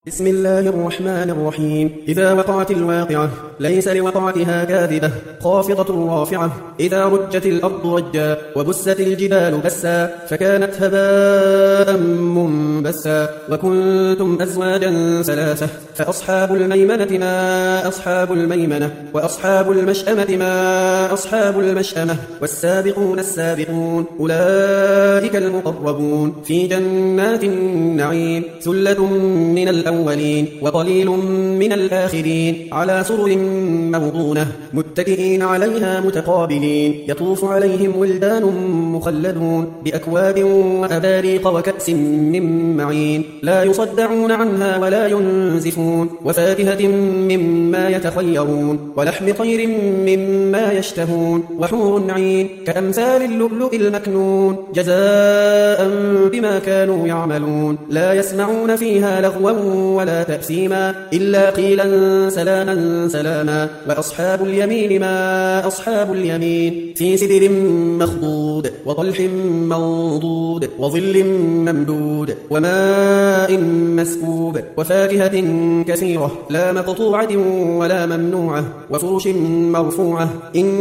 بسم الله الرحمن الرحيم. إذا وقعت الواقعة ليس لوقعتها كاذبة خافضة رافعة. إذا رجت الأرض رجا وبست الجبال بسا فكانت هباء منبسا. وكنتم أزواجا ثلاثة فأصحاب الميمنة ما أصحاب الميمنة وأصحاب المشأمة ما أصحاب المشأمة. والسابقون السابقون أولئك المقربون في جنات النعيم. ثلة من الأولين وقليل من الآخرين على سرر موضونة متكئين عليها متقابلين. يطوف عليهم ولدان مخلدون بأكواب وأباريق وكأس من معين لا يصدعون عنها ولا ينزفون. وفاكهة مما يتخيرون ولحم طير مما يشتهون. وحور عين كأمثال اللؤلؤ المكنون جزاء بما كانوا يعملون. لا يسمعون فيها لغوا ولا تأثيما إلا قيلا سلاما سلاما. وأصحاب اليمين ما أصحاب اليمين في سدر مخضود وطلح منضود وظل ممدود وماء مسكوب وفاكهة كثيرة لا مقطوعة ولا ممنوعة وفرش مرفوعة.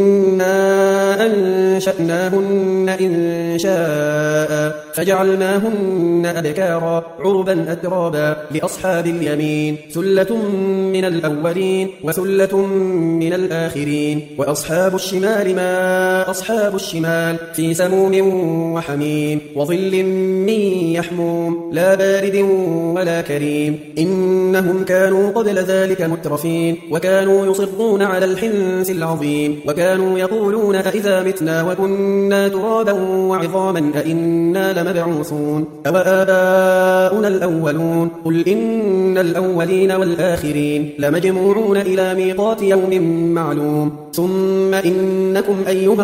إنا أنشأناهن إنشاء فجعلناهن أبكارا عربا أترابا لأصحاب اليمين. ثلة من الأولين وثلة من الآخرين. وأصحاب الشمال ما أصحاب الشمال في سموم وحميم وظل من يحموم لا بارد ولا كريم. إنهم كانوا قبل ذلك مترفين وكانوا يصرون على الحنث العظيم. وكانوا يقولون أإذا متنا وكنا ترابا وعظاما أإنا لمبعوثون أو آباؤنا الأولون. قل إن الأولين والآخرين لمجموعون إلى ميقات يوم معلوم. ثم إنكم أيها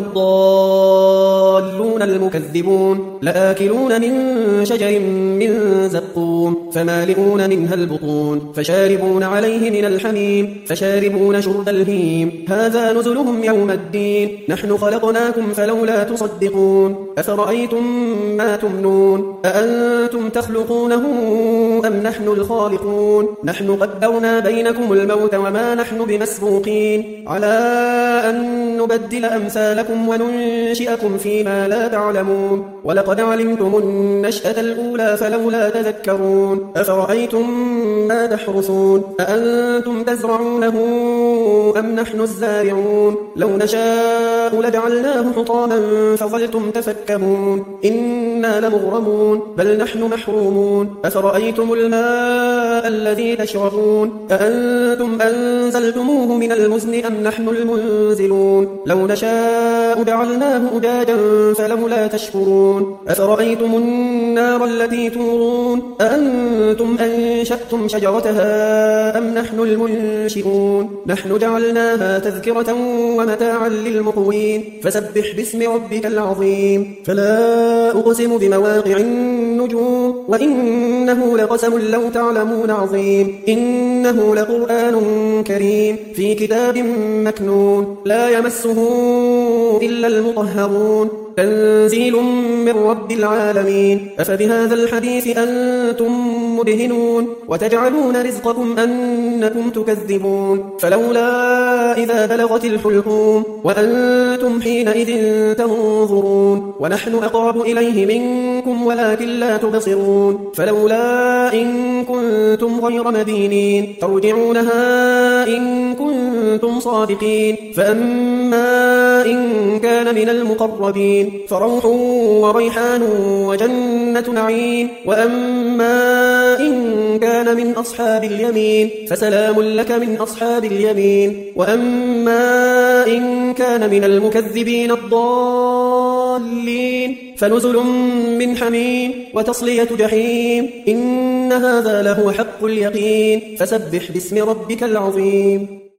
الضالون المكذبون لآكلون من شجر من زقوم فمالئون منها البطون فشاربون عليه من الحميم فشاربون شرب الهيم. هذا نزلهم يوم الدين. نحن خلقناكم فلولا تصدقون. أفرأيتم ما تمنون أأنتم تخلقونه أم نحن الخالقون. نحن قدرنا بينكم الموت وما نحن بمسبوقين على أن نبدل أمثالكم وننشئكم فيما لا تعلمون. ولقد علمتم النشأة الأولى فلولا تذكرون. أفرأيتم ما تحرثون أأنتم تزرعونه أم نحن الزارعون. لو نشاء لجعلناه حطاما فظلتم تفكهون. إنا لمغرمون بل نحن محرومون. أفرأيتم الماء الذي تشربون أأنتم أنزلتموه من المزن أم نحن المنزلون. لو نشاء جعلناه أجاجا فلولا تشكرون. أفرأيتم النار التي تورون أأنتم أنشأتم شجرتها أم نحن المنشئون. نحن جعلناها تذكرة ومتاعا للمقوين. فسبح باسم ربك العظيم. فلا أقسم بمواقع النجوم وإنه لقسم لو تعلمون عظيم. إنه لقرآن كريم في كتاب مكنون لا يمسه إلا المطهرون. تنزيل من رب العالمين. أفبهذا الحديث أنتم مدهنون وتجعلون رزقكم أنكم تكذبون. فلولا إذا بلغت الحلقوم وأنتم حينئذ تنظرون. ونحن أقرب إليه منكم ولكن لا تبصرون. فلولا إن كنتم غير مدينين ترجعونها إن كنتم صادقين. فأما إن كان من المقربين فروح وريحان وجنة نعيم. وأما إن كان من أصحاب اليمين فسلام لك من أصحاب اليمين. وأما إن كان من المكذبين الضالين فنزل من حميم وتصلية جحيم. إن هذا لهو حق اليقين. فسبح باسم ربك العظيم.